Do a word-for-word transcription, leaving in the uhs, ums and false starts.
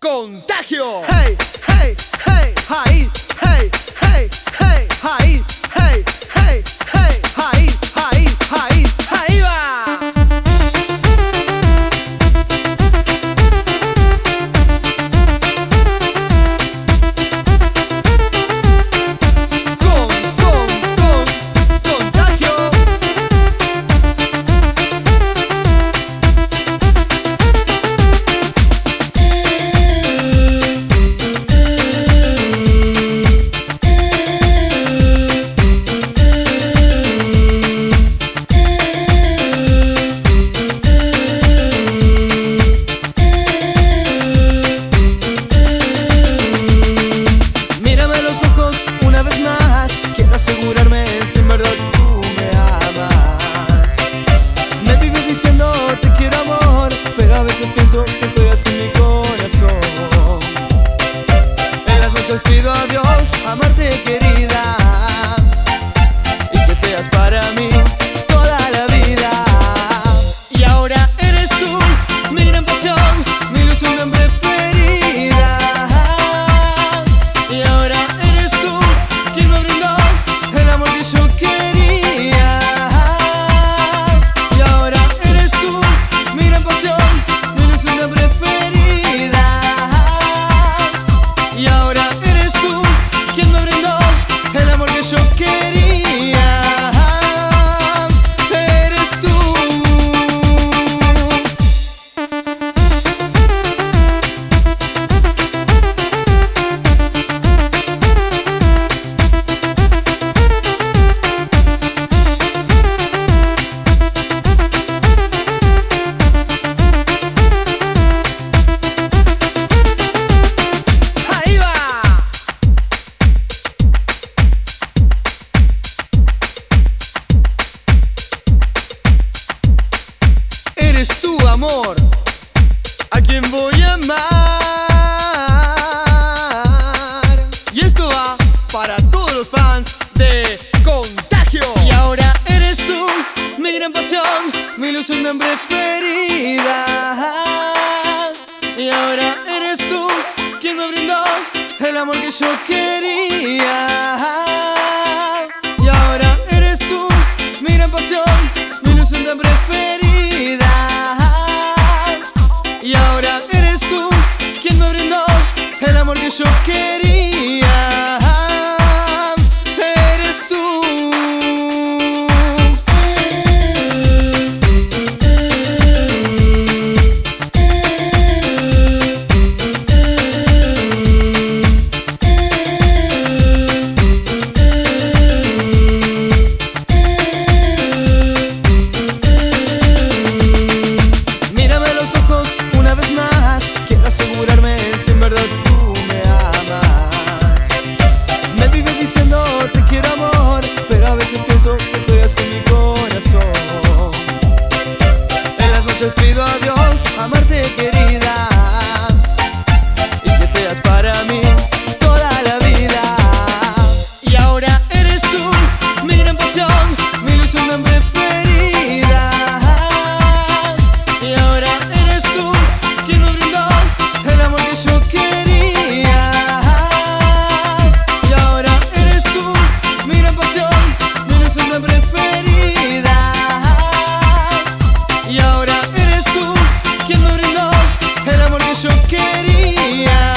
Contagio. Hey, hey, hey, ahí, hey, hey, hey, ahí, hey, hey, hey, ahí, ahí, ahí, ahí va. Con, con, con, contagio. Mírame a los ojos una vez más. Quiero asegurarme si en verdad tú me amas. Me vives diciendo te quiero amor, pero a veces pienso que juegas con mi corazón. En las noches pido a Dios amarte, querida, y que seas para mí toda la vida. Y ahora eres tú, mi gran pasión, mi ilusión tan preferida. Y ahora eres tú quien me brindó el amor que yo quería. Y ahora eres tú, mi gran pasión, mi ilusión tan preferida. Y ahora eres tú quien me brindó el amor que yo quería. Eres tú. Ahí va. Eres tú, amor, a quien voy a amar. Y esto va para todos los fans de Contagio. Y ahora eres tú, mi gran pasión, mi ilusión tan preferida. Y ahora eres tú quien me brindó el amor que yo quería. Y ahora eres tú, mi gran pasión, mi ilusión tan preferida. Y ahora eres tú quien me brindó el amor que yo quería. Eres tú. Mírame a los ojos una vez más. Quiero asegurarme si en verdad tú me amas. Me vives diciendo te quiero amor, pero a veces pienso que juegas con mi corazón. En las noches pido a Dios amarte, querida, y que seas para mí toda la vida. Y ahora eres tú, mi gran pasión, mi ilusión tan preferida. Y ahora eres tú quien me brindó el amor que yo quería. Y ahora eres tú, mi gran pasión, mi ilusión tan preferida. Y ahora eres tú quien me brindó el amor que yo quería.